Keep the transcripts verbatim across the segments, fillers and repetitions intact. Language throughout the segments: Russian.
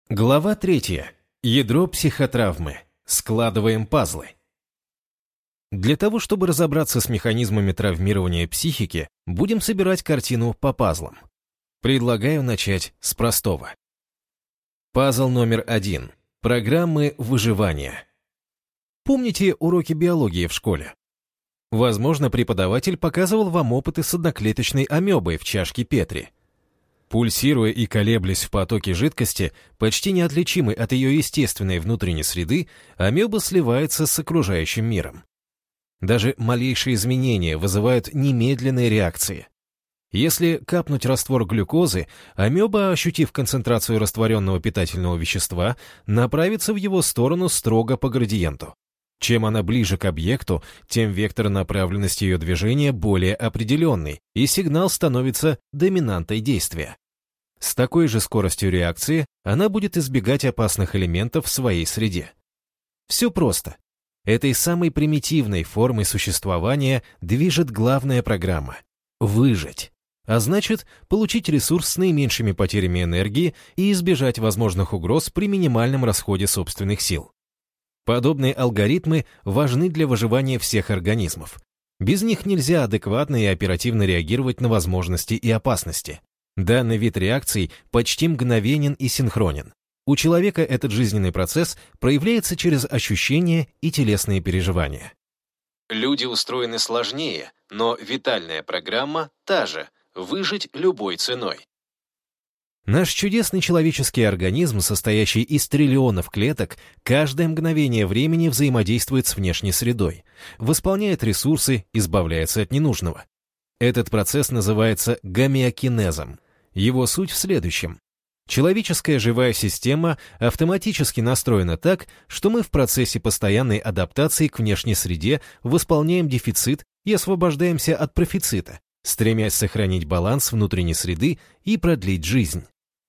Глава третья. Ядро психотравмы. Складываем пазлы. Для того, чтобы разобраться с механизмами травмирования психики, будем собирать картину по пазлам. Предлагаю начать с простого. Пазл номер один. Программы выживания. Помните уроки биологии в школе? Возможно, преподаватель показывал вам опыты с одноклеточной амебой в чашке Петри. Пульсируя и колеблясь в потоке жидкости, почти неотличимой от ее естественной внутренней среды, амеба сливается с окружающим миром. Даже малейшие изменения вызывают немедленные реакции. Если капнуть раствор глюкозы, амеба, ощутив концентрацию растворенного питательного вещества, направится в его сторону строго по градиенту. Чем она ближе к объекту, тем вектор направленности ее движения более определенный, и сигнал становится доминантой действия. С такой же скоростью реакции она будет избегать опасных элементов в своей среде. Все просто. Этой самой примитивной формой существования движет главная программа – выжить. А значит, получить ресурс с наименьшими потерями энергии и избежать возможных угроз при минимальном расходе собственных сил. Подобные алгоритмы важны для выживания всех организмов. Без них нельзя адекватно и оперативно реагировать на возможности и опасности. Данный вид реакций почти мгновенен и синхронен. У человека этот жизненный процесс проявляется через ощущения и телесные переживания. Люди устроены сложнее, но витальная программа та же – выжить любой ценой. Наш чудесный человеческий организм, состоящий из триллионов клеток, каждое мгновение времени взаимодействует с внешней средой, восполняет ресурсы, избавляется от ненужного. Этот процесс называется гомеокинезом. Его суть в следующем. Человеческая живая система автоматически настроена так, что мы в процессе постоянной адаптации к внешней среде восполняем дефицит и освобождаемся от профицита, стремясь сохранить баланс внутренней среды и продлить жизнь.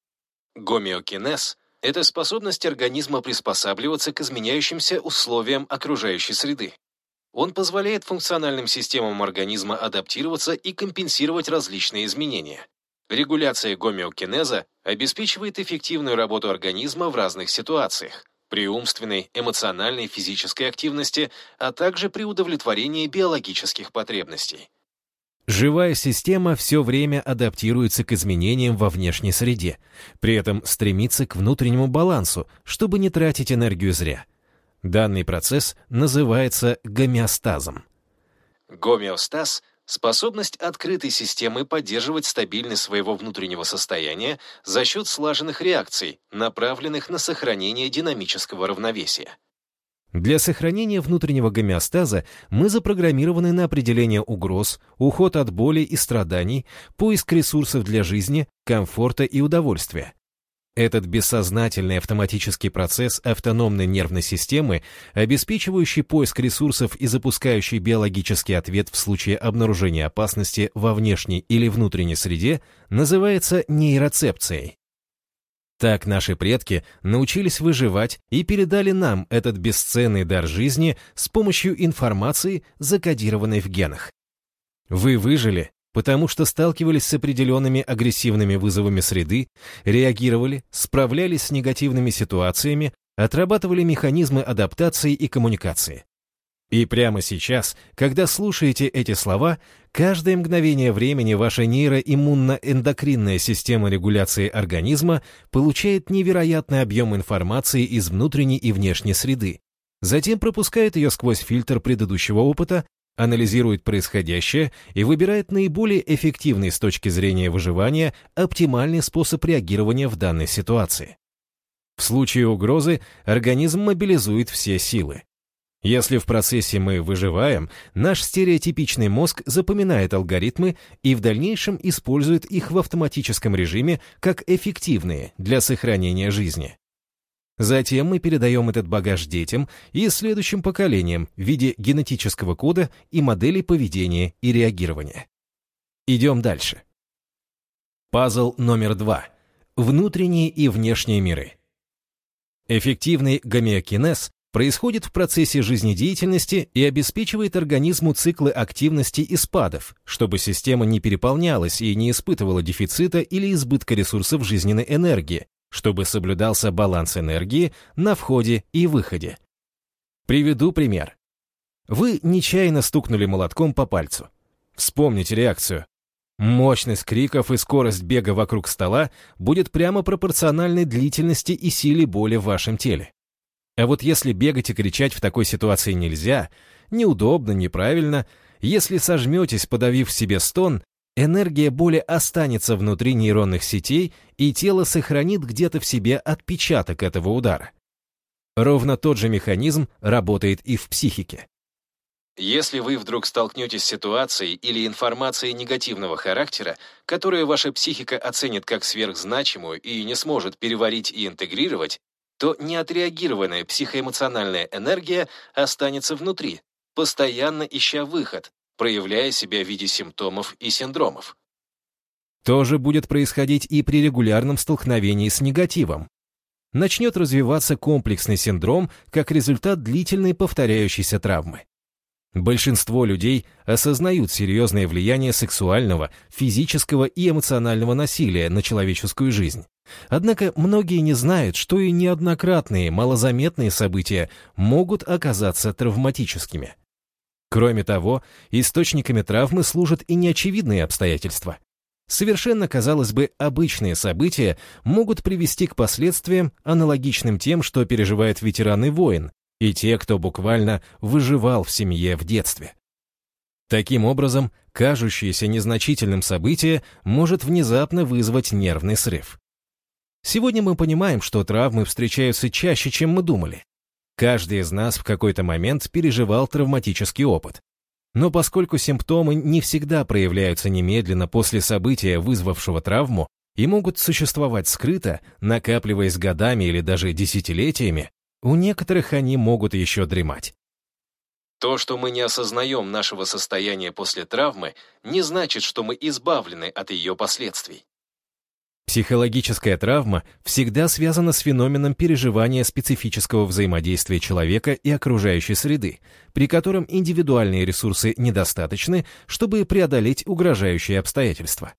Гомеокинез – это способность организма приспосабливаться к изменяющимся условиям окружающей среды. Он позволяет функциональным системам организма адаптироваться и компенсировать различные изменения. Регуляция гомеокинеза обеспечивает эффективную работу организма в разных ситуациях, при умственной, эмоциональной, физической активности, а также при удовлетворении биологических потребностей. Живая система все время адаптируется к изменениям во внешней среде, при этом стремится к внутреннему балансу, чтобы не тратить энергию зря. Данный процесс называется гомеостазом. Гомеостаз – способность открытой системы поддерживать стабильность своего внутреннего состояния за счет слаженных реакций, направленных на сохранение динамического равновесия. Для сохранения внутреннего гомеостаза мы запрограммированы на определение угроз, уход от боли и страданий, поиск ресурсов для жизни, комфорта и удовольствия. Этот бессознательный автоматический процесс автономной нервной системы, обеспечивающий поиск ресурсов и запускающий биологический ответ в случае обнаружения опасности во внешней или внутренней среде, называется нейроцепцией. Так наши предки научились выживать и передали нам этот бесценный дар жизни с помощью информации, закодированной в генах. Вы выжили, потому что сталкивались с определенными агрессивными вызовами среды, реагировали, справлялись с негативными ситуациями, отрабатывали механизмы адаптации и коммуникации. И прямо сейчас, когда слушаете эти слова, каждое мгновение времени ваша нейроиммунно-эндокринная система регуляции организма получает невероятный объем информации из внутренней и внешней среды, затем пропускает ее сквозь фильтр предыдущего опыта, анализирует происходящее и выбирает наиболее эффективный с точки зрения выживания оптимальный способ реагирования в данной ситуации. В случае угрозы организм мобилизует все силы. Если в процессе мы выживаем, наш стереотипичный мозг запоминает алгоритмы и в дальнейшем использует их в автоматическом режиме как эффективные для сохранения жизни. Затем мы передаем этот багаж детям и следующим поколениям в виде генетического кода и моделей поведения и реагирования. Идем дальше. Пазл номер два. Внутренние и внешние миры. Эффективный гомеокинез происходит в процессе жизнедеятельности и обеспечивает организму циклы активности и спадов, чтобы система не переполнялась и не испытывала дефицита или избытка ресурсов жизненной энергии, чтобы соблюдался баланс энергии на входе и выходе. Приведу пример. Вы нечаянно стукнули молотком по пальцу. Вспомните реакцию. Мощность криков и скорость бега вокруг стола будет прямо пропорциональной длительности и силе боли в вашем теле. А вот если бегать и кричать в такой ситуации нельзя, неудобно, неправильно, если сожметесь, подавив в себе стон, энергия боли останется внутри нейронных сетей, и тело сохранит где-то в себе отпечаток этого удара. Ровно тот же механизм работает и в психике. Если вы вдруг столкнетесь с ситуацией или информацией негативного характера, которую ваша психика оценит как сверхзначимую и не сможет переварить и интегрировать, то неотреагированная психоэмоциональная энергия останется внутри, постоянно ища выход, проявляя себя в виде симптомов и синдромов. То же будет происходить и при регулярном столкновении с негативом. Начнет развиваться комплексный синдром как результат длительной повторяющейся травмы. Большинство людей осознают серьезное влияние сексуального, физического и эмоционального насилия на человеческую жизнь. Однако многие не знают, что и неоднократные малозаметные события могут оказаться травматическими. Кроме того, источниками травмы служат и неочевидные обстоятельства. Совершенно, казалось бы, обычные события могут привести к последствиям, аналогичным тем, что переживают ветераны войн, и те, кто буквально выживал в семье в детстве. Таким образом, кажущееся незначительным событие может внезапно вызвать нервный срыв. Сегодня мы понимаем, что травмы встречаются чаще, чем мы думали. Каждый из нас в какой-то момент переживал травматический опыт. Но поскольку симптомы не всегда проявляются немедленно после события, вызвавшего травму, и могут существовать скрыто, накапливаясь годами или даже десятилетиями, у некоторых они могут еще дремать. То, что мы не осознаем нашего состояния после травмы, не значит, что мы избавлены от ее последствий. Психологическая травма всегда связана с феноменом переживания специфического взаимодействия человека и окружающей среды, при котором индивидуальные ресурсы недостаточны, чтобы преодолеть угрожающие обстоятельства.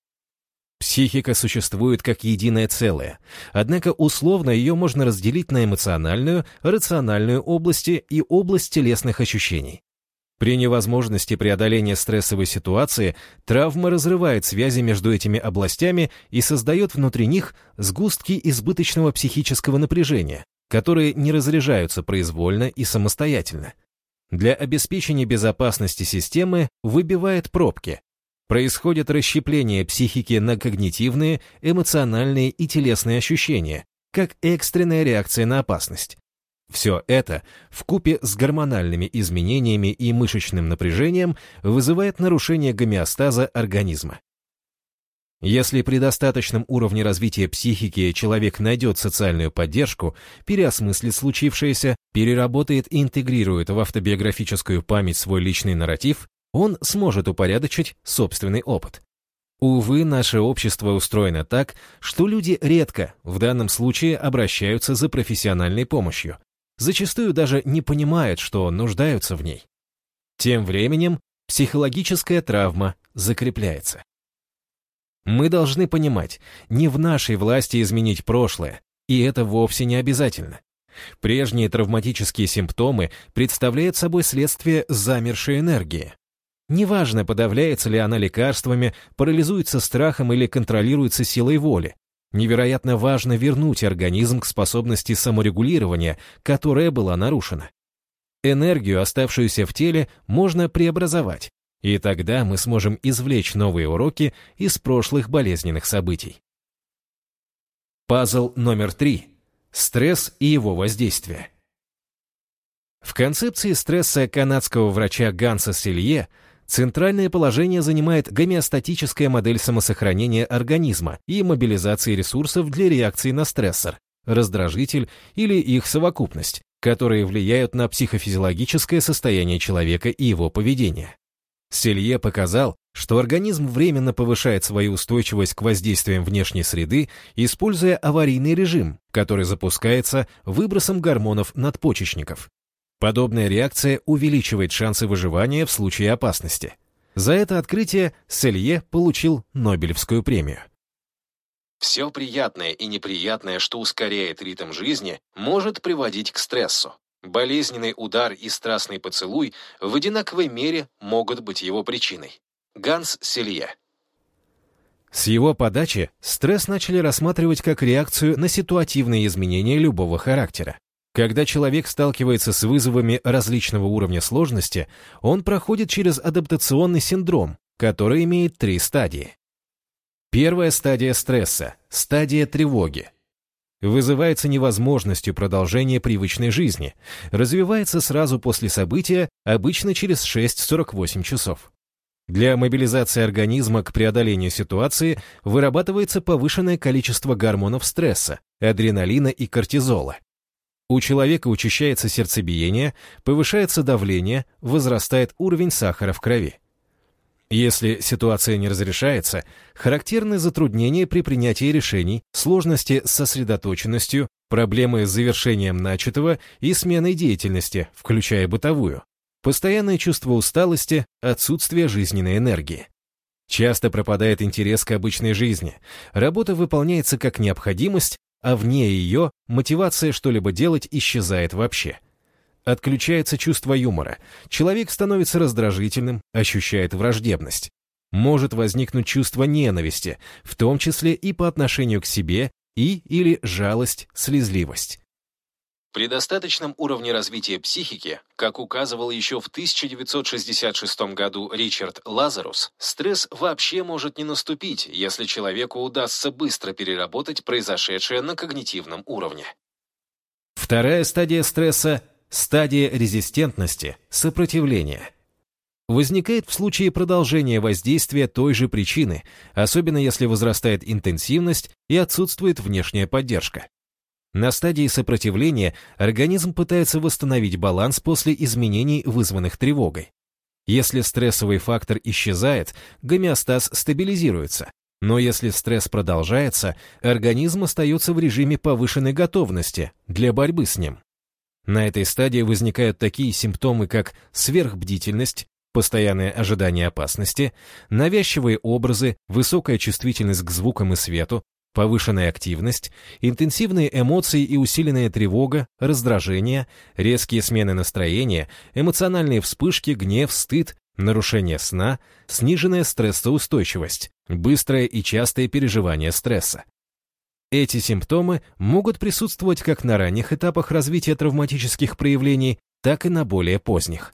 Психика существует как единое целое, однако условно ее можно разделить на эмоциональную, рациональную области и область телесных ощущений. При невозможности преодоления стрессовой ситуации травма разрывает связи между этими областями и создает внутри них сгустки избыточного психического напряжения, которые не разряжаются произвольно и самостоятельно. Для обеспечения безопасности системы выбивает пробки. Происходит расщепление психики на когнитивные, эмоциональные и телесные ощущения, как экстренная реакция на опасность. Все это, вкупе с гормональными изменениями и мышечным напряжением, вызывает нарушение гомеостаза организма. Если при достаточном уровне развития психики человек найдет социальную поддержку, переосмыслит случившееся, переработает и интегрирует в автобиографическую память свой личный нарратив, он сможет упорядочить собственный опыт. Увы, наше общество устроено так, что люди редко, в данном случае, обращаются за профессиональной помощью. Зачастую даже не понимают, что нуждаются в ней. Тем временем психологическая травма закрепляется. Мы должны понимать, не в нашей власти изменить прошлое, и это вовсе не обязательно. Прежние травматические симптомы представляют собой следствие замершей энергии. Неважно, подавляется ли она лекарствами, парализуется страхом или контролируется силой воли. Невероятно важно вернуть организм к способности саморегулирования, которая была нарушена. Энергию, оставшуюся в теле, можно преобразовать, и тогда мы сможем извлечь новые уроки из прошлых болезненных событий. Пазл номер три. Стресс и его воздействие. В концепции стресса канадского врача Ганса Селье центральное положение занимает гомеостатическая модель самосохранения организма и мобилизации ресурсов для реакции на стрессор, раздражитель или их совокупность, которые влияют на психофизиологическое состояние человека и его поведение. Селье показал, что организм временно повышает свою устойчивость к воздействиям внешней среды, используя аварийный режим, который запускается выбросом гормонов надпочечников. Подобная реакция увеличивает шансы выживания в случае опасности. За это открытие Селье получил Нобелевскую премию. Все приятное и неприятное, что ускоряет ритм жизни, может приводить к стрессу. Болезненный удар и страстный поцелуй в одинаковой мере могут быть его причиной. Ганс Селье. С его подачи стресс начали рассматривать как реакцию на ситуативные изменения любого характера. Когда человек сталкивается с вызовами различного уровня сложности, он проходит через адаптационный синдром, который имеет три стадии. Первая стадия стресса – стадия тревоги. Вызывается невозможностью продолжения привычной жизни, развивается сразу после события, обычно через шесть-сорок восемь часов. Для мобилизации организма к преодолению ситуации вырабатывается повышенное количество гормонов стресса, адреналина и кортизола. У человека учащается сердцебиение, повышается давление, возрастает уровень сахара в крови. Если ситуация не разрешается, характерны затруднения при принятии решений, сложности с сосредоточенностью, проблемы с завершением начатого и сменой деятельности, включая бытовую, постоянное чувство усталости, отсутствие жизненной энергии. Часто пропадает интерес к обычной жизни, работа выполняется как необходимость, а вне ее мотивация что-либо делать исчезает вообще. Отключается чувство юмора, человек становится раздражительным, ощущает враждебность. Может возникнуть чувство ненависти, в том числе и по отношению к себе, и или жалость, слезливость. При достаточном уровне развития психики, как указывал еще в тысяча девятьсот шестьдесят шестом году Ричард Лазарус, стресс вообще может не наступить, если человеку удастся быстро переработать произошедшее на когнитивном уровне. Вторая стадия стресса – стадия резистентности, сопротивления. Возникает в случае продолжения воздействия той же причины, особенно если возрастает интенсивность и отсутствует внешняя поддержка. На стадии сопротивления организм пытается восстановить баланс после изменений, вызванных тревогой. Если стрессовый фактор исчезает, гомеостаз стабилизируется, но если стресс продолжается, организм остается в режиме повышенной готовности для борьбы с ним. На этой стадии возникают такие симптомы, как сверхбдительность, постоянное ожидание опасности, навязчивые образы, высокая чувствительность к звукам и свету, повышенная активность, интенсивные эмоции и усиленная тревога, раздражение, резкие смены настроения, эмоциональные вспышки, гнев, стыд, нарушение сна, сниженная стрессоустойчивость, быстрое и частое переживание стресса. Эти симптомы могут присутствовать как на ранних этапах развития травматических проявлений, так и на более поздних.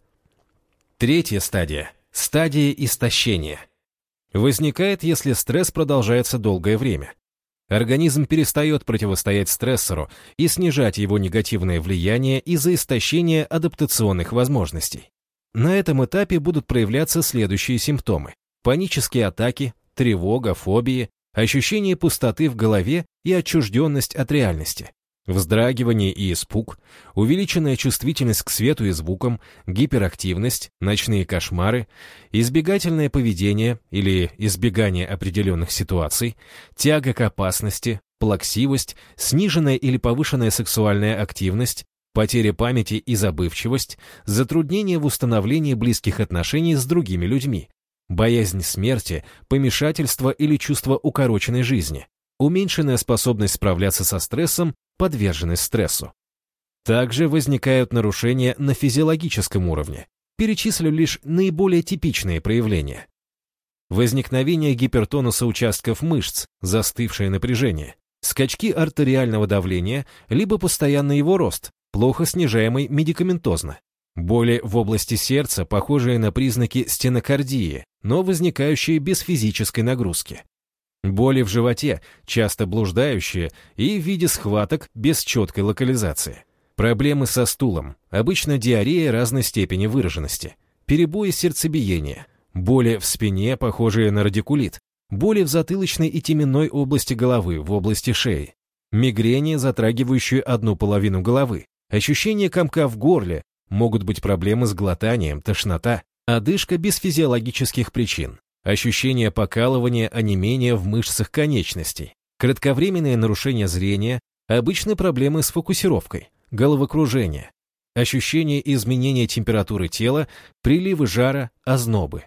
Третья стадия – стадия истощения. Возникает, если стресс продолжается долгое время. Организм перестает противостоять стрессору и снижать его негативное влияние из-за истощения адаптационных возможностей. На этом этапе будут проявляться следующие симптомы: панические атаки, тревога, фобии, ощущение пустоты в голове и отчужденность от реальности, вздрагивание и испуг, увеличенная чувствительность к свету и звукам, гиперактивность, ночные кошмары, избегательное поведение или избегание определенных ситуаций, тяга к опасности, плаксивость, сниженная или повышенная сексуальная активность, потеря памяти и забывчивость, затруднение в установлении близких отношений с другими людьми, боязнь смерти, помешательство или чувство укороченной жизни, уменьшенная способность справляться со стрессом, подверженность стрессу. Также возникают нарушения на физиологическом уровне. Перечислю лишь наиболее типичные проявления. Возникновение гипертонуса участков мышц, застывшее напряжение, скачки артериального давления, либо постоянный его рост, плохо снижаемый медикаментозно, боли в области сердца, похожие на признаки стенокардии, но возникающие без физической нагрузки. Боли в животе, часто блуждающие, и в виде схваток без четкой локализации. Проблемы со стулом, обычно диарея разной степени выраженности. Перебои сердцебиения, боли в спине, похожие на радикулит, боли в затылочной и теменной области головы, в области шеи, мигрени, затрагивающие одну половину головы, ощущение комка в горле, могут быть проблемы с глотанием, тошнота, одышка без физиологических причин, ощущение покалывания, онемения в мышцах конечностей, кратковременное нарушение зрения, обычно проблемы с фокусировкой, головокружение, ощущение изменения температуры тела, приливы жара, ознобы.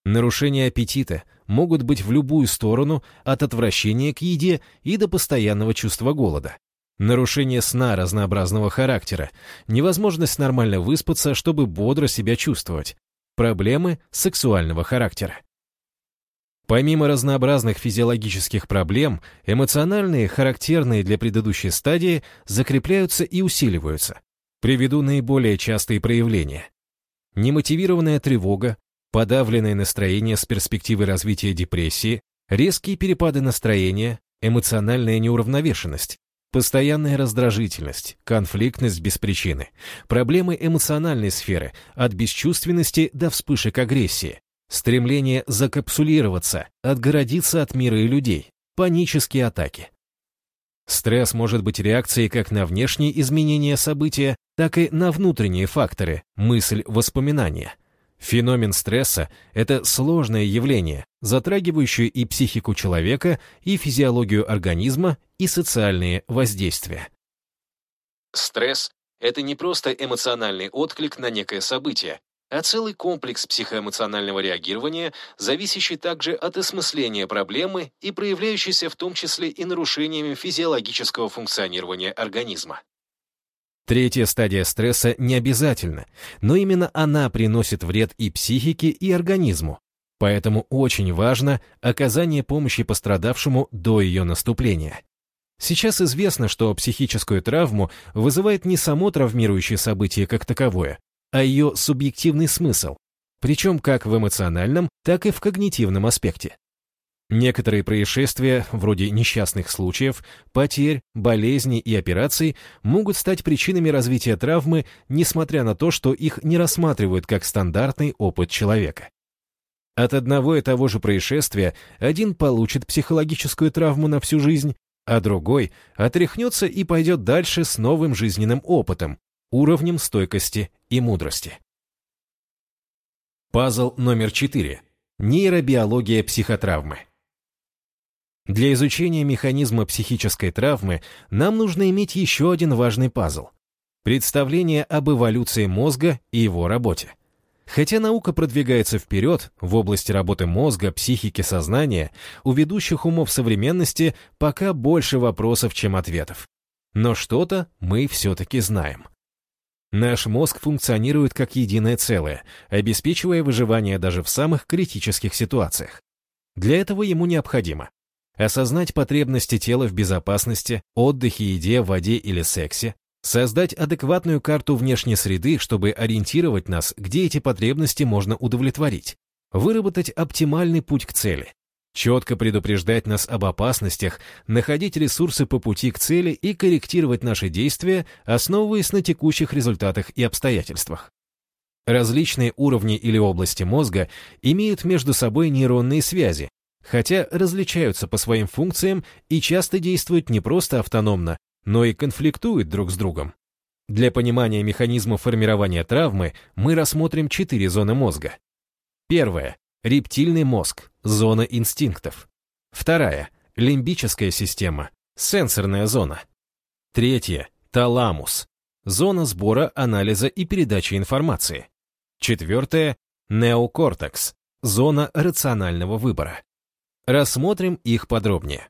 Нарушения аппетита могут быть в любую сторону, от отвращения к еде и до постоянного чувства голода. Нарушение сна разнообразного характера, невозможность нормально выспаться, чтобы бодро себя чувствовать, проблемы сексуального характера. Помимо разнообразных физиологических проблем, эмоциональные, характерные для предыдущей стадии, закрепляются и усиливаются. Приведу наиболее частые проявления. Немотивированная тревога, подавленное настроение с перспективой развития депрессии, резкие перепады настроения, эмоциональная неуравновешенность, постоянная раздражительность, конфликтность без причины, проблемы эмоциональной сферы, от бесчувственности до вспышек агрессии, стремление закапсулироваться, отгородиться от мира и людей, панические атаки. Стресс может быть реакцией как на внешние изменения события, так и на внутренние факторы, мысль, воспоминания. Феномен стресса – это сложное явление, затрагивающее и психику человека, и физиологию организма, и социальные воздействия. Стресс – это не просто эмоциональный отклик на некое событие, а целый комплекс психоэмоционального реагирования, зависящий также от осмысления проблемы и проявляющийся в том числе и нарушениями физиологического функционирования организма. Третья стадия стресса не обязательна, но именно она приносит вред и психике, и организму. Поэтому очень важно оказание помощи пострадавшему до ее наступления. Сейчас известно, что психическую травму вызывает не само травмирующее событие как таковое, а ее субъективный смысл, причем как в эмоциональном, так и в когнитивном аспекте. Некоторые происшествия, вроде несчастных случаев, потерь, болезней и операций, могут стать причинами развития травмы, несмотря на то, что их не рассматривают как стандартный опыт человека. От одного и того же происшествия один получит психологическую травму на всю жизнь, а другой отряхнется и пойдет дальше с новым жизненным опытом, уровнем стойкости и мудрости. Пазл номер четыре. Нейробиология психотравмы. Для изучения механизма психической травмы нам нужно иметь еще один важный пазл – представление об эволюции мозга и его работе. Хотя наука продвигается вперед в области работы мозга, психики, сознания, у ведущих умов современности пока больше вопросов, чем ответов. Но что-то мы все-таки знаем. Наш мозг функционирует как единое целое, обеспечивая выживание даже в самых критических ситуациях. Для этого ему необходимо осознать потребности тела в безопасности, отдыхе, еде, воде или сексе, создать адекватную карту внешней среды, чтобы ориентировать нас, где эти потребности можно удовлетворить, выработать оптимальный путь к цели, четко предупреждать нас об опасностях, находить ресурсы по пути к цели и корректировать наши действия, основываясь на текущих результатах и обстоятельствах. Различные уровни или области мозга имеют между собой нейронные связи, хотя различаются по своим функциям и часто действуют не просто автономно, но и конфликтуют друг с другом. Для понимания механизма формирования травмы мы рассмотрим четыре зоны мозга. Первая – рептильный мозг, зона инстинктов. Вторая – лимбическая система, сенсорная зона. Третья – таламус, зона сбора, анализа и передачи информации. Четвертая – неокортекс, зона рационального выбора. Рассмотрим их подробнее.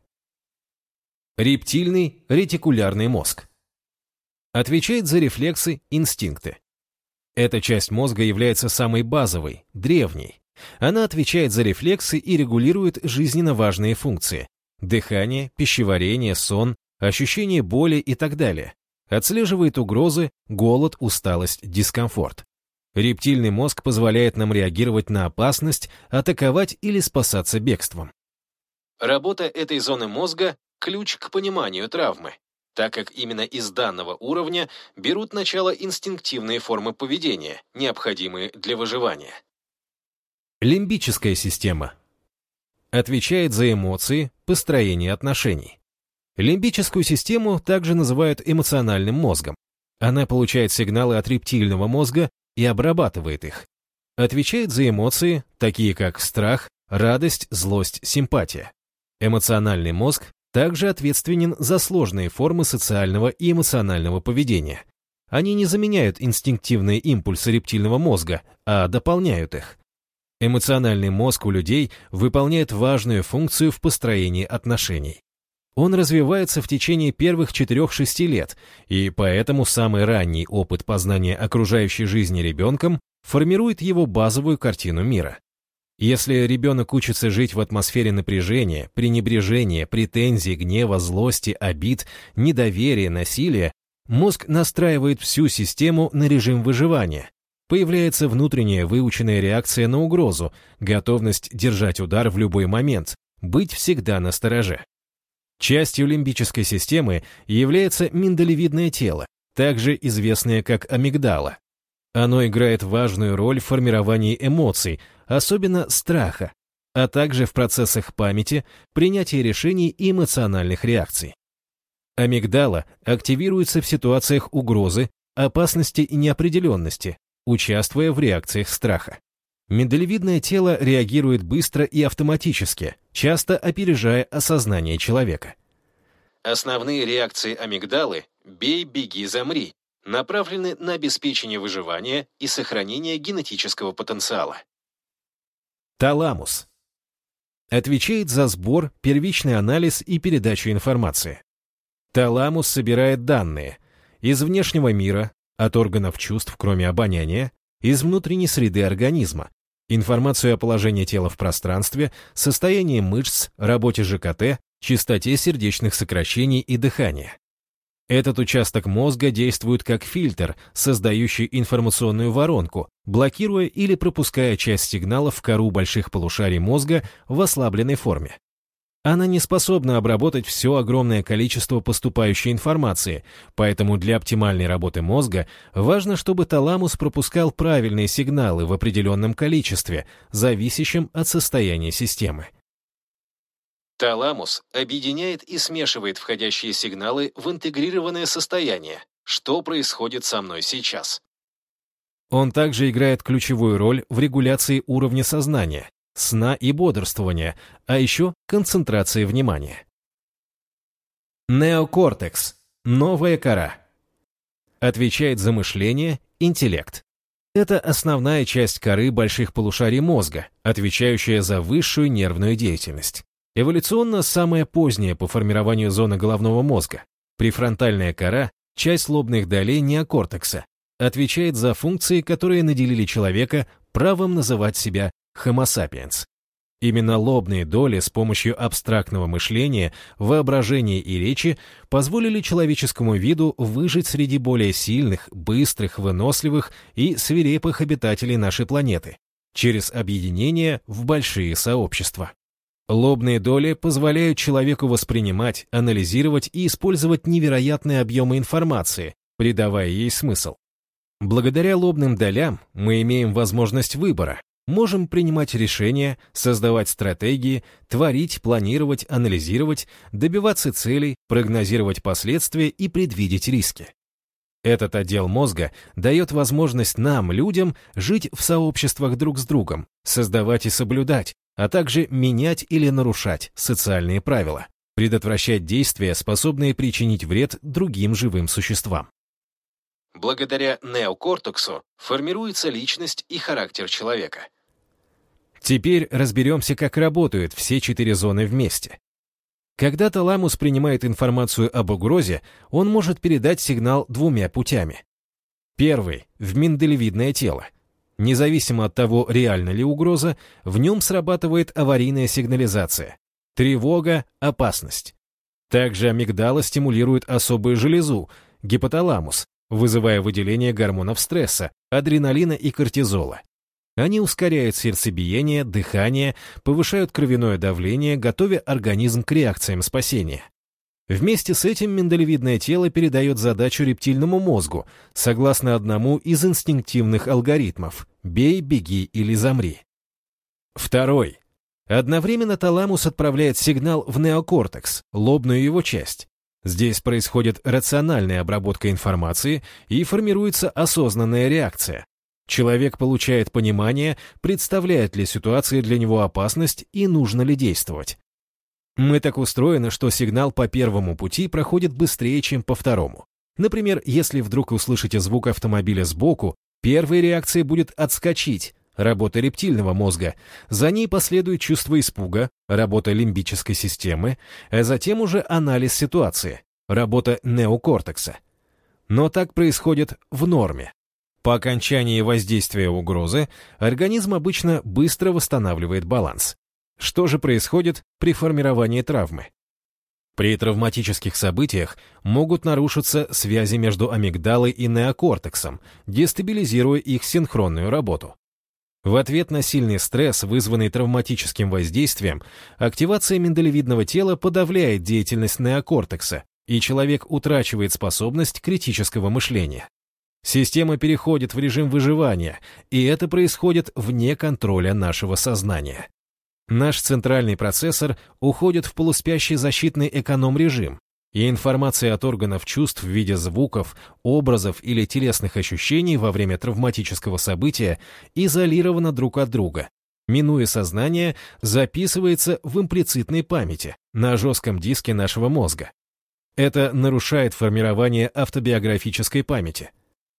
Рептильный ретикулярный мозг. Отвечает за рефлексы, инстинкты. Эта часть мозга является самой базовой, древней. Она отвечает за рефлексы и регулирует жизненно важные функции – дыхание, пищеварение, сон, ощущение боли и так далее. Отслеживает угрозы, голод, усталость, дискомфорт. Рептильный мозг позволяет нам реагировать на опасность, атаковать или спасаться бегством. Работа этой зоны мозга – ключ к пониманию травмы, так как именно из данного уровня берут начало инстинктивные формы поведения, необходимые для выживания. Лимбическая система отвечает за эмоции, построение отношений. Лимбическую систему также называют эмоциональным мозгом. Она получает сигналы от рептильного мозга и обрабатывает их. Отвечает за эмоции, такие как страх, радость, злость, симпатия. Эмоциональный мозг также ответственен за сложные формы социального и эмоционального поведения. Они не заменяют инстинктивные импульсы рептильного мозга, а дополняют их. Эмоциональный мозг у людей выполняет важную функцию в построении отношений. Он развивается в течение первых четырёх-шести лет, и поэтому самый ранний опыт познания окружающей жизни ребенком формирует его базовую картину мира. Если ребенок учится жить в атмосфере напряжения, пренебрежения, претензий, гнева, злости, обид, недоверия, насилия, мозг настраивает всю систему на режим выживания. Появляется внутренняя выученная реакция на угрозу, готовность держать удар в любой момент, быть всегда настороже. Частью лимбической системы является миндалевидное тело, также известное как амигдала. Оно играет важную роль в формировании эмоций, особенно страха, а также в процессах памяти, принятия решений и эмоциональных реакций. Амигдала активируется в ситуациях угрозы, опасности и неопределенности, участвуя в реакциях страха. Миндалевидное тело реагирует быстро и автоматически, часто опережая осознание человека. Основные реакции амигдалы «бей, беги, замри» направлены на обеспечение выживания и сохранение генетического потенциала. Таламус. Отвечает за сбор, первичный анализ и передачу информации. Таламус собирает данные из внешнего мира, от органов чувств, кроме обоняния, из внутренней среды организма, информацию о положении тела в пространстве, состоянии мышц, работе ЖКТ, частоте сердечных сокращений и дыхания. Этот участок мозга действует как фильтр, создающий информационную воронку, блокируя или пропуская часть сигналов в кору больших полушарий мозга в ослабленной форме. Она не способна обработать все огромное количество поступающей информации, поэтому для оптимальной работы мозга важно, чтобы таламус пропускал правильные сигналы в определенном количестве, зависящем от состояния системы. Таламус объединяет и смешивает входящие сигналы в интегрированное состояние, что происходит со мной сейчас. Он также играет ключевую роль в регуляции уровня сознания, сна и бодрствования, а еще концентрации внимания. Неокортекс – новая кора. Отвечает за мышление, интеллект. Это основная часть коры больших полушарий мозга, отвечающая за высшую нервную деятельность. Эволюционно самая поздняя по формированию зона головного мозга. Префронтальная кора – часть лобных долей неокортекса, отвечает за функции, которые наделили человека правом называть себя Homo sapiens. Именно лобные доли с помощью абстрактного мышления, воображения и речи позволили человеческому виду выжить среди более сильных, быстрых, выносливых и свирепых обитателей нашей планеты через объединение в большие сообщества. Лобные доли позволяют человеку воспринимать, анализировать и использовать невероятные объемы информации, придавая ей смысл. Благодаря лобным долям мы имеем возможность выбора, можем принимать решения, создавать стратегии, творить, планировать, анализировать, добиваться целей, прогнозировать последствия и предвидеть риски. Этот отдел мозга дает возможность нам, людям, жить в сообществах друг с другом, создавать и соблюдать, а также менять или нарушать социальные правила, предотвращать действия, способные причинить вред другим живым существам. Благодаря неокортексу формируется личность и характер человека. Теперь разберемся, как работают все четыре зоны вместе. Когда таламус принимает информацию об угрозе, он может передать сигнал двумя путями. Первый – в миндалевидное тело. Независимо от того, реальна ли угроза, в нем срабатывает аварийная сигнализация. Тревога, опасность. Также амигдала стимулирует особую железу – гипоталамус, вызывая выделение гормонов стресса, адреналина и кортизола. Они ускоряют сердцебиение, дыхание, повышают кровяное давление, готовя организм к реакциям спасения. Вместе с этим миндалевидное тело передает задачу рептильному мозгу, согласно одному из инстинктивных алгоритмов «бей, беги или замри». Второй. Одновременно таламус отправляет сигнал в неокортекс, лобную его часть. Здесь происходит рациональная обработка информации и формируется осознанная реакция. Человек получает понимание, представляет ли ситуация для него опасность и нужно ли действовать. Мы так устроены, что сигнал по первому пути проходит быстрее, чем по второму. Например, если вдруг услышите звук автомобиля сбоку, первой реакцией будет отскочить, работа рептильного мозга, за ней последует чувство испуга, работа лимбической системы, а затем уже анализ ситуации, работа неокортекса. Но так происходит в норме. По окончании воздействия угрозы организм обычно быстро восстанавливает баланс. Что же происходит при формировании травмы? При травматических событиях могут нарушиться связи между амигдалой и неокортексом, дестабилизируя их синхронную работу. В ответ на сильный стресс, вызванный травматическим воздействием, активация миндалевидного тела подавляет деятельность неокортекса, и человек утрачивает способность критического мышления. Система переходит в режим выживания, и это происходит вне контроля нашего сознания. Наш центральный процессор уходит в полуспящий защитный эконом-режим, и информация от органов чувств в виде звуков, образов или телесных ощущений во время травматического события изолирована друг от друга. Минуя сознание, записывается в имплицитной памяти, на жестком диске нашего мозга. Это нарушает формирование автобиографической памяти.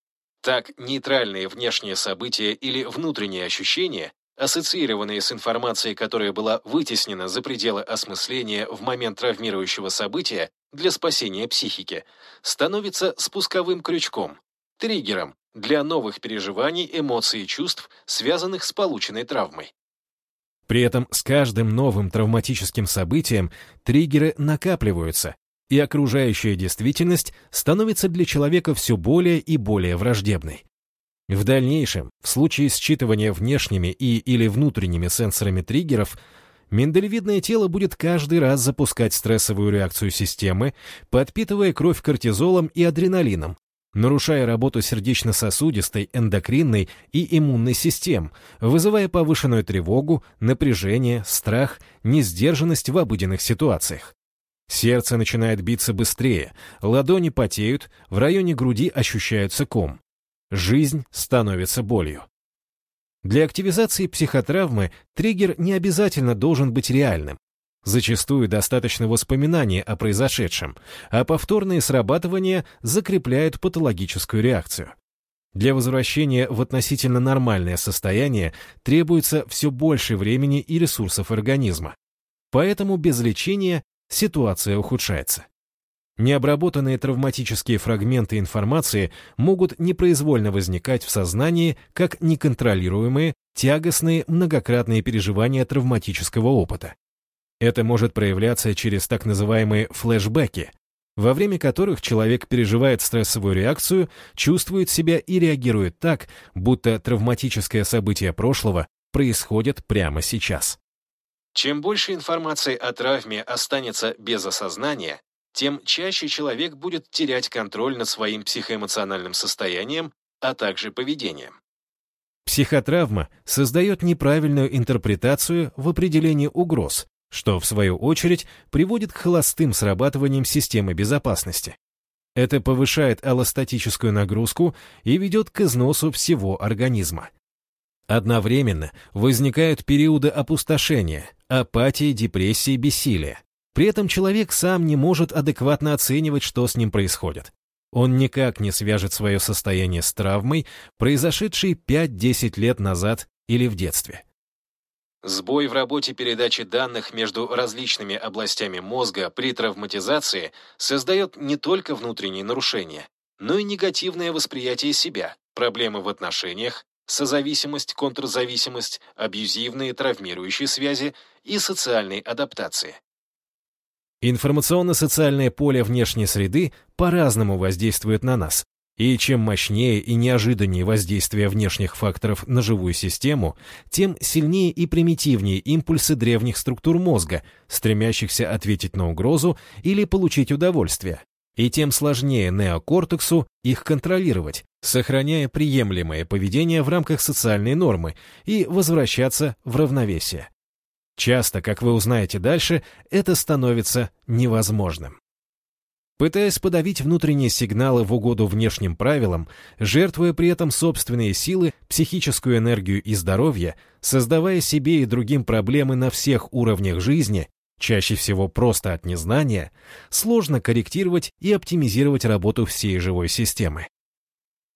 Так, нейтральные внешние события или внутренние ощущения, ассоциированные с информацией, которая была вытеснена за пределы осмысления в момент травмирующего события для спасения психики, становятся спусковым крючком, триггером для новых переживаний, эмоций и чувств, связанных с полученной травмой. При этом с каждым новым травматическим событием триггеры накапливаются, и окружающая действительность становится для человека все более и более враждебной. В дальнейшем, в случае считывания внешними и или внутренними сенсорами триггеров, миндалевидное тело будет каждый раз запускать стрессовую реакцию системы, подпитывая кровь кортизолом и адреналином, нарушая работу сердечно-сосудистой, эндокринной и иммунной систем, вызывая повышенную тревогу, напряжение, страх, несдержанность в обыденных ситуациях. Сердце начинает биться быстрее, ладони потеют, в районе груди ощущается ком. Жизнь становится болью. Для активизации психотравмы триггер не обязательно должен быть реальным. Зачастую достаточно воспоминания о произошедшем, а повторные срабатывания закрепляют патологическую реакцию. Для возвращения в относительно нормальное состояние требуется все больше времени и ресурсов организма. Поэтому без лечения ситуация ухудшается. Необработанные травматические фрагменты информации могут непроизвольно возникать в сознании как неконтролируемые, тягостные, многократные переживания травматического опыта. Это может проявляться через так называемые флешбеки, во время которых человек переживает стрессовую реакцию, чувствует себя и реагирует так, будто травматическое событие прошлого происходит прямо сейчас. Чем больше информации о травме останется без осознания, тем чаще человек будет терять контроль над своим психоэмоциональным состоянием, а также поведением. Психотравма создает неправильную интерпретацию в определении угроз, что, в свою очередь, приводит к холостым срабатываниям системы безопасности. Это повышает аллостатическую нагрузку и ведет к износу всего организма. Одновременно возникают периоды опустошения, апатии, депрессии, бессилия. При этом человек сам не может адекватно оценивать, что с ним происходит. Он никак не свяжет свое состояние с травмой, произошедшей пять-десять лет назад или в детстве. Сбой в работе передачи данных между различными областями мозга при травматизации создает не только внутренние нарушения, но и негативное восприятие себя, проблемы в отношениях, созависимость, контрзависимость, абьюзивные травмирующие связи и социальной адаптации. Информационно-социальное поле внешней среды по-разному воздействует на нас, и чем мощнее и неожиданнее воздействие внешних факторов на живую систему, тем сильнее и примитивнее импульсы древних структур мозга, стремящихся ответить на угрозу или получить удовольствие, и тем сложнее неокортексу их контролировать, сохраняя приемлемое поведение в рамках социальной нормы и возвращаться в равновесие. Часто, как вы узнаете дальше, это становится невозможным. Пытаясь подавить внутренние сигналы в угоду внешним правилам, жертвуя при этом собственные силы, психическую энергию и здоровье, создавая себе и другим проблемы на всех уровнях жизни, чаще всего просто от незнания, сложно корректировать и оптимизировать работу всей живой системы.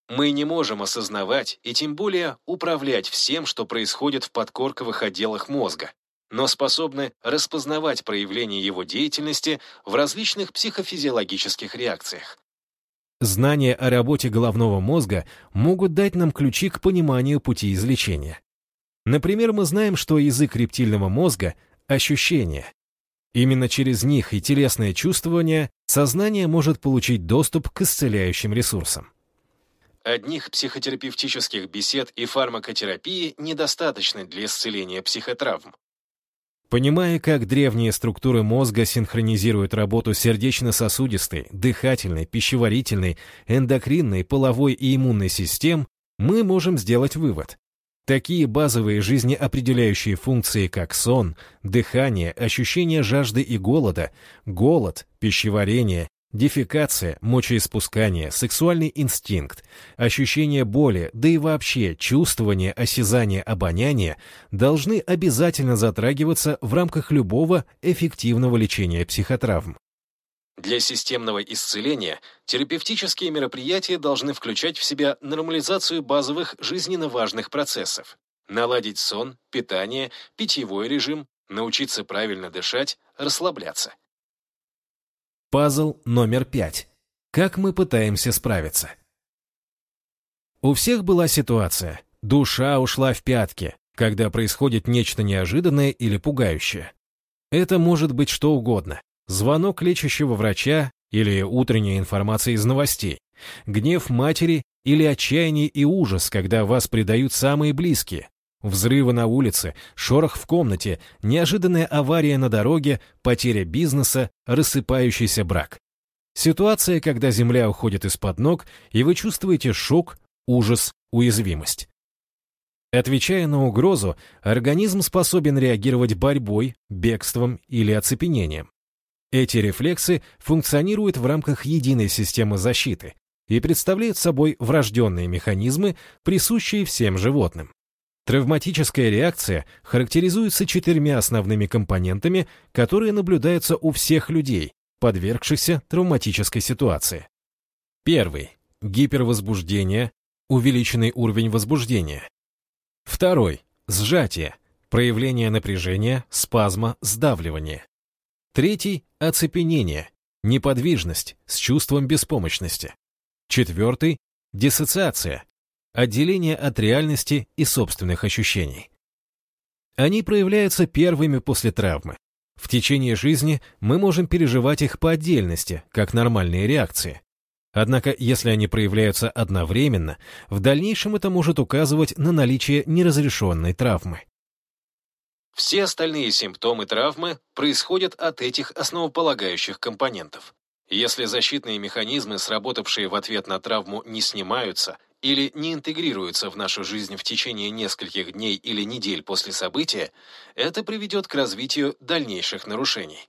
Мы не можем осознавать и тем более управлять всем, что происходит в подкорковых отделах мозга, но способны распознавать проявления его деятельности в различных психофизиологических реакциях. Знания о работе головного мозга могут дать нам ключи к пониманию пути излечения. Например, мы знаем, что язык рептильного мозга — ощущения. Именно через них и телесное чувствование сознание может получить доступ к исцеляющим ресурсам. Одних психотерапевтических бесед и фармакотерапии недостаточно для исцеления психотравм. Понимая, как древние структуры мозга синхронизируют работу сердечно-сосудистой, дыхательной, пищеварительной, эндокринной, половой и иммунной систем, мы можем сделать вывод. Такие базовые жизнеопределяющие функции, как сон, дыхание, ощущение жажды и голода, голод, пищеварение, дефекация, мочеиспускание, сексуальный инстинкт, ощущение боли, да и вообще чувствование, осязание, обоняние должны обязательно затрагиваться в рамках любого эффективного лечения психотравм. Для системного исцеления терапевтические мероприятия должны включать в себя нормализацию базовых жизненно важных процессов, наладить сон, питание, питьевой режим, научиться правильно дышать, расслабляться. Пазл номер пять. Как мы пытаемся справиться? У всех была ситуация. Душа ушла в пятки, когда происходит нечто неожиданное или пугающее. Это может быть что угодно. Звонок лечащего врача или утренняя информация из новостей, гнев матери или отчаяние и ужас, когда вас предают самые близкие, взрывы на улице, шорох в комнате, неожиданная авария на дороге, потеря бизнеса, рассыпающийся брак. Ситуация, когда земля уходит из-под ног, и вы чувствуете шок, ужас, уязвимость. Отвечая на угрозу, организм способен реагировать борьбой, бегством или оцепенением. Эти рефлексы функционируют в рамках единой системы защиты и представляют собой врожденные механизмы, присущие всем животным. Травматическая реакция характеризуется четырьмя основными компонентами, которые наблюдаются у всех людей, подвергшихся травматической ситуации. Первый – гипервозбуждение, увеличенный уровень возбуждения. Второй – сжатие, проявление напряжения, спазма, сдавливания. Третий – оцепенение, неподвижность с чувством беспомощности. Четвертый – диссоциация, отделение от реальности и собственных ощущений. Они проявляются первыми после травмы. В течение жизни мы можем переживать их по отдельности, как нормальные реакции. Однако, если они проявляются одновременно, в дальнейшем это может указывать на наличие неразрешенной травмы. Все остальные симптомы травмы происходят от этих основополагающих компонентов. Если защитные механизмы, сработавшие в ответ на травму, не снимаются или не интегрируются в нашу жизнь в течение нескольких дней или недель после события, это приведет к развитию дальнейших нарушений.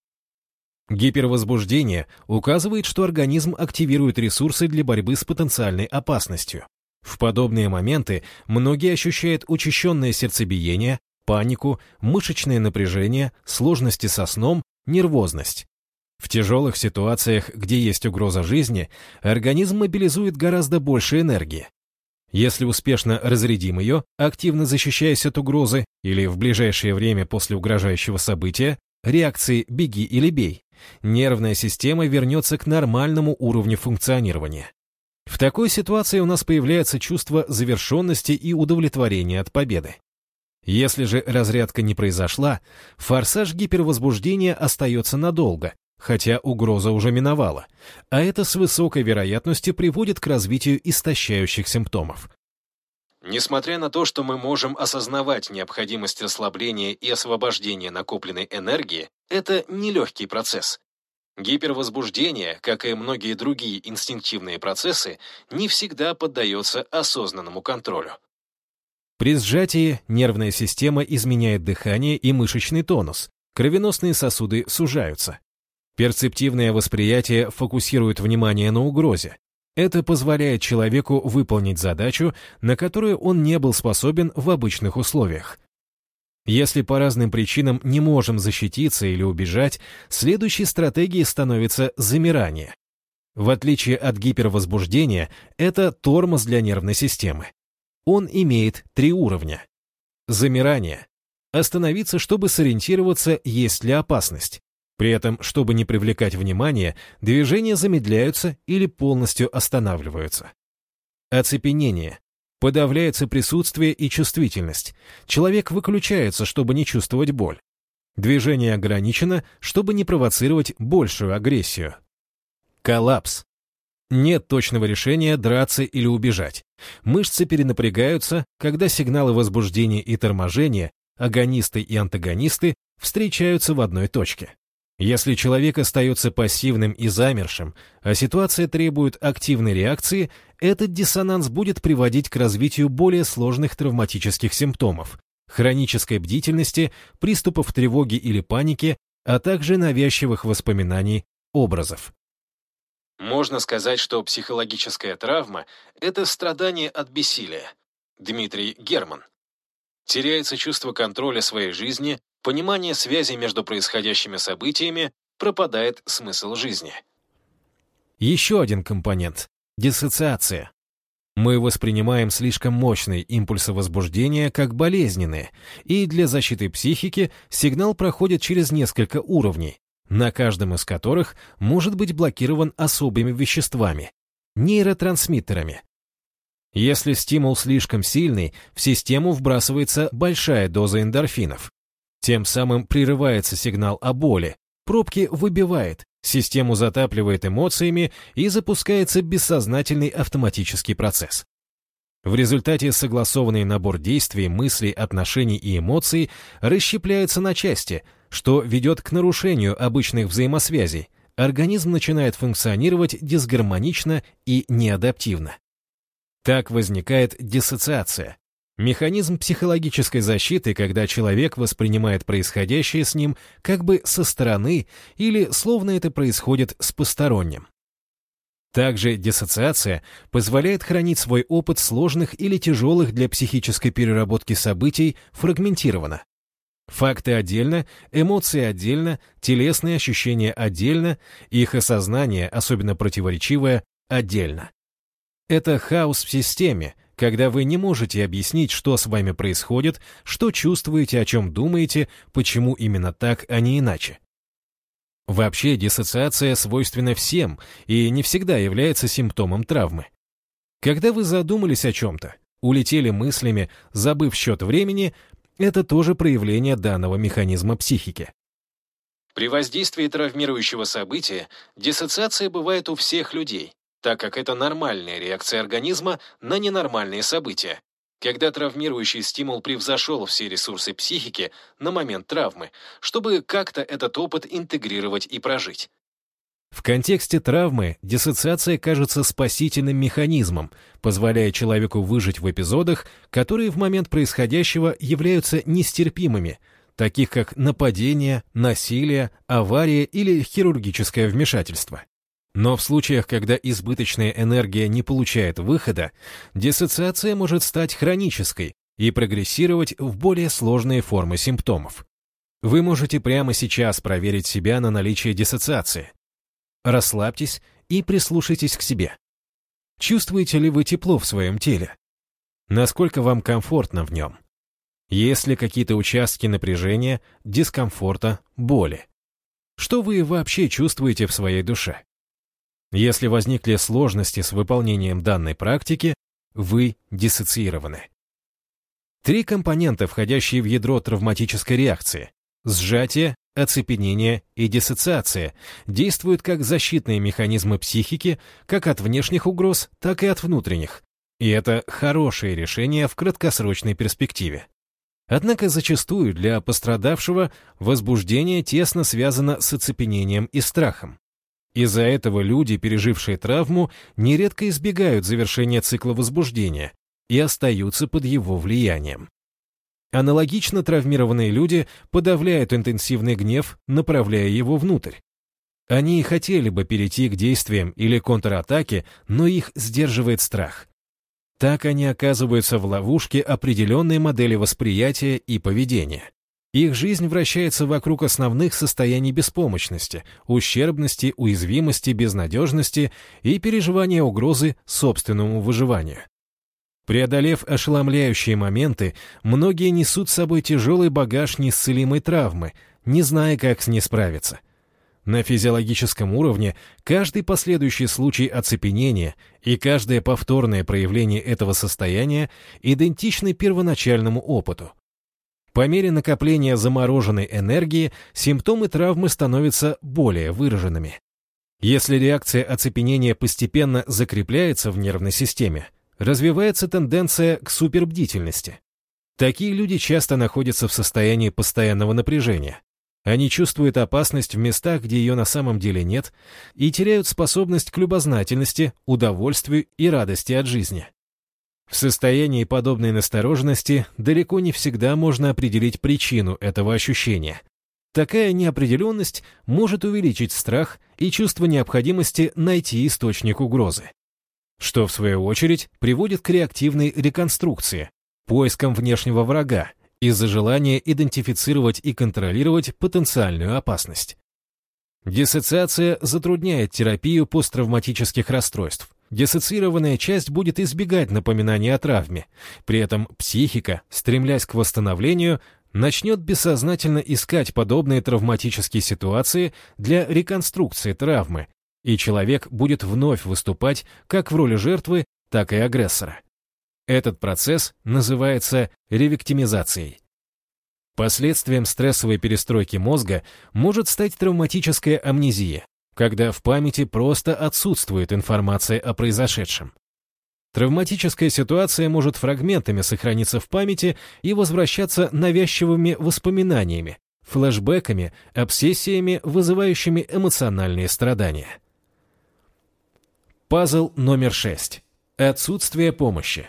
Гипервозбуждение указывает, что организм активирует ресурсы для борьбы с потенциальной опасностью. В подобные моменты многие ощущают учащенное сердцебиение, панику, мышечное напряжение, сложности со сном, нервозность. В тяжелых ситуациях, где есть угроза жизни, организм мобилизует гораздо больше энергии. Если успешно разрядим ее, активно защищаясь от угрозы, или в ближайшее время после угрожающего события, реакции «беги или бей», нервная система вернется к нормальному уровню функционирования. В такой ситуации у нас появляется чувство завершенности и удовлетворения от победы. Если же разрядка не произошла, форсаж гипервозбуждения остается надолго, хотя угроза уже миновала, а это с высокой вероятностью приводит к развитию истощающих симптомов. Несмотря на то, что мы можем осознавать необходимость ослабления и освобождения накопленной энергии, это нелегкий процесс. Гипервозбуждение, как и многие другие инстинктивные процессы, не всегда поддается осознанному контролю. При сжатии нервная система изменяет дыхание и мышечный тонус, кровеносные сосуды сужаются. Перцептивное восприятие фокусирует внимание на угрозе. Это позволяет человеку выполнить задачу, на которую он не был способен в обычных условиях. Если по разным причинам не можем защититься или убежать, следующей стратегией становится замирание. В отличие от гипервозбуждения, это тормоз для нервной системы. Он имеет три уровня. Замирание. Остановиться, чтобы сориентироваться, есть ли опасность. При этом, чтобы не привлекать внимание, движения замедляются или полностью останавливаются. Оцепенение. Подавляется присутствие и чувствительность. Человек выключается, чтобы не чувствовать боль. Движение ограничено, чтобы не провоцировать большую агрессию. Коллапс. Нет точного решения драться или убежать. Мышцы перенапрягаются, когда сигналы возбуждения и торможения, агонисты и антагонисты, встречаются в одной точке. Если человек остается пассивным и замершим, а ситуация требует активной реакции, этот диссонанс будет приводить к развитию более сложных травматических симптомов, хронической бдительности, приступов тревоги или паники, а также навязчивых воспоминаний, образов. Можно сказать, что психологическая травма – это страдание от бессилия. Дмитрий Герман. Теряется чувство контроля своей жизни, понимание связи между происходящими событиями, пропадает смысл жизни. Еще один компонент – диссоциация. Мы воспринимаем слишком мощные импульсы возбуждения как болезненные, и для защиты психики сигнал проходит через несколько уровней, на каждом из которых может быть блокирован особыми веществами – нейротрансмиттерами. Если стимул слишком сильный, в систему вбрасывается большая доза эндорфинов. Тем самым прерывается сигнал о боли, пробки выбивает, систему затапливает эмоциями и запускается бессознательный автоматический процесс. В результате согласованный набор действий, мыслей, отношений и эмоций расщепляется на части, что ведет к нарушению обычных взаимосвязей. Организм начинает функционировать дисгармонично и неадаптивно. Так возникает диссоциация. Механизм психологической защиты, когда человек воспринимает происходящее с ним как бы со стороны или словно это происходит с посторонним. Также диссоциация позволяет хранить свой опыт сложных или тяжелых для психической переработки событий фрагментированно. Факты отдельно, эмоции отдельно, телесные ощущения отдельно, их осознание, особенно противоречивое, отдельно. Это хаос в системе, когда вы не можете объяснить, что с вами происходит, что чувствуете, о чем думаете, почему именно так, а не иначе. Вообще, диссоциация свойственна всем и не всегда является симптомом травмы. Когда вы задумались о чем-то, улетели мыслями, забыв счет времени, это тоже проявление данного механизма психики. При воздействии травмирующего события диссоциация бывает у всех людей, так как это нормальная реакция организма на ненормальные события, когда травмирующий стимул превзошел все ресурсы психики на момент травмы, чтобы как-то этот опыт интегрировать и прожить. В контексте травмы диссоциация кажется спасительным механизмом, позволяя человеку выжить в эпизодах, которые в момент происходящего являются нестерпимыми, таких как нападение, насилие, авария или хирургическое вмешательство. Но в случаях, когда избыточная энергия не получает выхода, диссоциация может стать хронической и прогрессировать в более сложные формы симптомов. Вы можете прямо сейчас проверить себя на наличие диссоциации. Расслабьтесь и прислушайтесь к себе. Чувствуете ли вы тепло в своем теле? Насколько вам комфортно в нем? Есть ли какие-то участки напряжения, дискомфорта, боли? Что вы вообще чувствуете в своей душе? Если возникли сложности с выполнением данной практики, вы диссоциированы. Три компонента, входящие в ядро травматической реакции – сжатие, оцепенение и диссоциация, действуют как защитные механизмы психики, как от внешних угроз, так и от внутренних. И это хорошее решение в краткосрочной перспективе. Однако зачастую для пострадавшего возбуждение тесно связано с оцепенением и страхом. Из-за этого люди, пережившие травму, нередко избегают завершения цикла возбуждения и остаются под его влиянием. Аналогично травмированные люди подавляют интенсивный гнев, направляя его внутрь. Они хотели бы перейти к действиям или контратаке, но их сдерживает страх. Так они оказываются в ловушке определенной модели восприятия и поведения. Их жизнь вращается вокруг основных состояний беспомощности, ущербности, уязвимости, безнадежности и переживания угрозы собственному выживанию. Преодолев ошеломляющие моменты, многие несут с собой тяжелый багаж неисцелимой травмы, не зная, как с ней справиться. На физиологическом уровне каждый последующий случай оцепенения и каждое повторное проявление этого состояния идентичны первоначальному опыту. По мере накопления замороженной энергии симптомы травмы становятся более выраженными. Если реакция оцепенения постепенно закрепляется в нервной системе, развивается тенденция к супербдительности. Такие люди часто находятся в состоянии постоянного напряжения. Они чувствуют опасность в местах, где ее на самом деле нет, и теряют способность к любознательности, удовольствию и радости от жизни. В состоянии подобной настороженности далеко не всегда можно определить причину этого ощущения. Такая неопределенность может увеличить страх и чувство необходимости найти источник угрозы, что, в свою очередь, приводит к реактивной реконструкции, поискам внешнего врага, из-за желания идентифицировать и контролировать потенциальную опасность. Диссоциация затрудняет терапию посттравматических расстройств. Диссоциированная часть будет избегать напоминаний о травме. При этом психика, стремлясь к восстановлению, начнет бессознательно искать подобные травматические ситуации для реконструкции травмы, и человек будет вновь выступать как в роли жертвы, так и агрессора. Этот процесс называется ревиктимизацией. Последствием стрессовой перестройки мозга может стать травматическая амнезия, когда в памяти просто отсутствует информация о произошедшем. Травматическая ситуация может фрагментами сохраниться в памяти и возвращаться навязчивыми воспоминаниями, флешбэками, обсессиями, вызывающими эмоциональные страдания. Пазл номер шесть. Отсутствие помощи.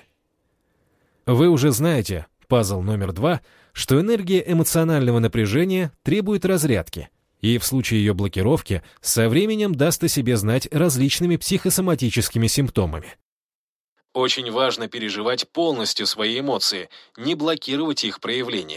Вы уже знаете, пазл номер два, что энергия эмоционального напряжения требует разрядки, и в случае ее блокировки со временем даст о себе знать различными психосоматическими симптомами. Очень важно переживать полностью свои эмоции, не блокировать их проявления.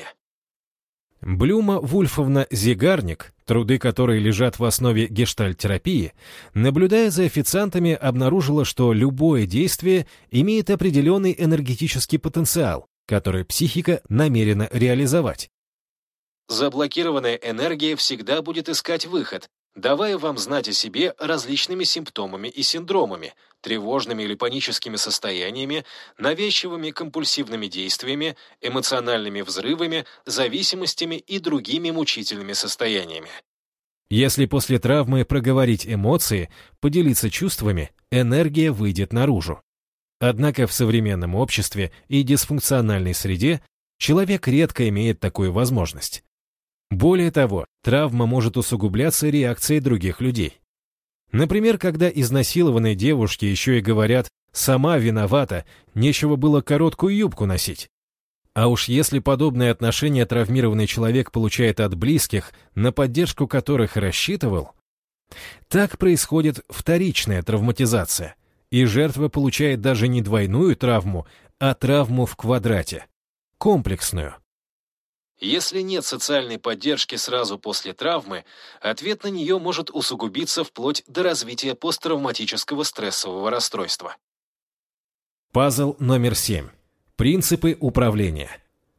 Блюма Вульфовна Зигарник, труды которой лежат в основе гештальт-терапии, наблюдая за официантами, обнаружила, что любое действие имеет определенный энергетический потенциал, который психика намерена реализовать. Заблокированная энергия всегда будет искать выход, давая вам знать о себе различными симптомами и синдромами, тревожными или паническими состояниями, навязчивыми компульсивными действиями, эмоциональными взрывами, зависимостями и другими мучительными состояниями. Если после травмы проговорить эмоции, поделиться чувствами, энергия выйдет наружу. Однако в современном обществе и дисфункциональной среде человек редко имеет такую возможность. Более того, травма может усугубляться реакцией других людей. Например, когда изнасилованные девушки еще и говорят «сама виновата, нечего было короткую юбку носить». А уж если подобное отношение травмированный человек получает от близких, на поддержку которых рассчитывал, так происходит вторичная травматизация, и жертва получает даже не двойную травму, а травму в квадрате, комплексную. Если нет социальной поддержки сразу после травмы, ответ на нее может усугубиться вплоть до развития посттравматического стрессового расстройства. Пазл номер семь. Принципы управления.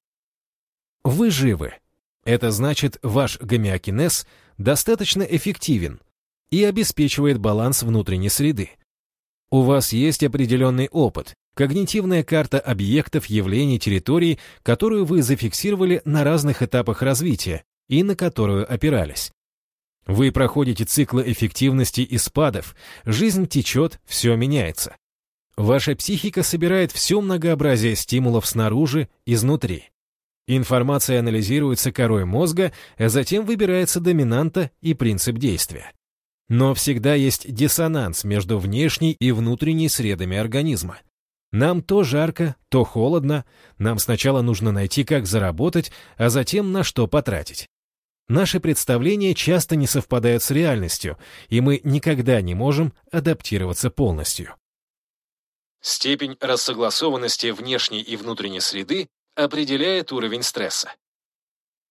Вы живы. Это значит, ваш гомеокинез достаточно эффективен и обеспечивает баланс внутренней среды. У вас есть определенный опыт, когнитивная карта объектов, явлений, территорий, которую вы зафиксировали на разных этапах развития и на которую опирались. Вы проходите циклы эффективности и спадов, жизнь течет, все меняется. Ваша психика собирает все многообразие стимулов снаружи, изнутри. Информация анализируется корой мозга, а затем выбирается доминанта и принцип действия. Но всегда есть диссонанс между внешней и внутренней средами организма. Нам то жарко, то холодно, нам сначала нужно найти, как заработать, а затем на что потратить. Наши представления часто не совпадают с реальностью, и мы никогда не можем адаптироваться полностью. Степень рассогласованности внешней и внутренней среды определяет уровень стресса.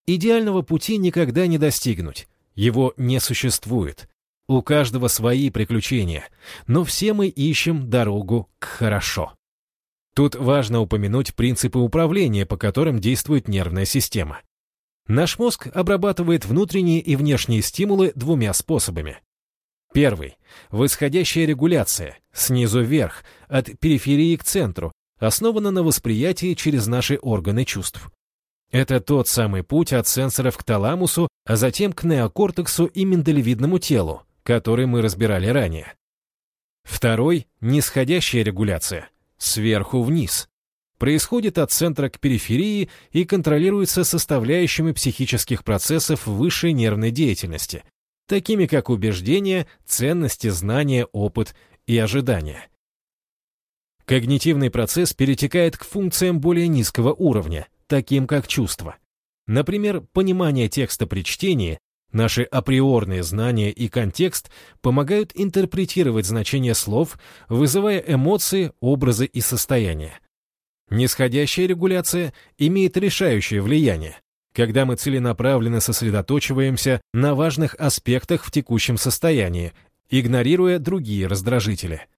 Идеального пути никогда не достигнуть. Его не существует. У каждого свои приключения, но все мы ищем дорогу к хорошо. Тут важно упомянуть принципы управления, по которым действует нервная система. Наш мозг обрабатывает внутренние и внешние стимулы двумя способами. Первый – восходящая регуляция, снизу вверх, от периферии к центру, основана на восприятии через наши органы чувств. Это тот самый путь от сенсоров к таламусу, а затем к неокортексу и миндалевидному телу, который мы разбирали ранее. Второй – нисходящая регуляция, сверху вниз. Происходит от центра к периферии и контролируется составляющими психических процессов высшей нервной деятельности, такими как убеждения, ценности, знания, опыт и ожидания. Когнитивный процесс перетекает к функциям более низкого уровня, таким как чувства. Например, понимание текста при чтении, наши априорные знания и контекст помогают интерпретировать значение слов, вызывая эмоции, образы и состояния. Нисходящая регуляция имеет решающее влияние, когда мы целенаправленно сосредоточиваемся на важных аспектах в текущем состоянии, игнорируя другие раздражители.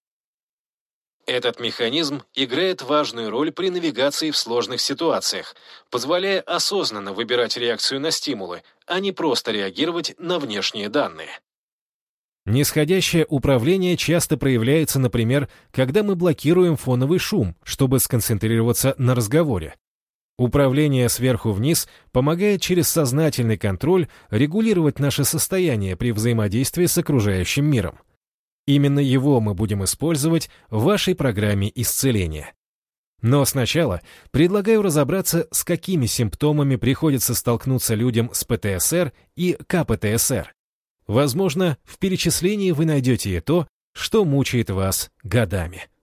Этот механизм играет важную роль при навигации в сложных ситуациях, позволяя осознанно выбирать реакцию на стимулы, а не просто реагировать на внешние данные. Нисходящее управление часто проявляется, например, когда мы блокируем фоновый шум, чтобы сконцентрироваться на разговоре. Управление сверху вниз помогает через сознательный контроль регулировать наше состояние при взаимодействии с окружающим миром. Именно его мы будем использовать в вашей программе исцеления. Но сначала предлагаю разобраться, с какими симптомами приходится столкнуться людям с ПТСР и КПТСР. Возможно, в перечислении вы найдете и то, что мучает вас годами.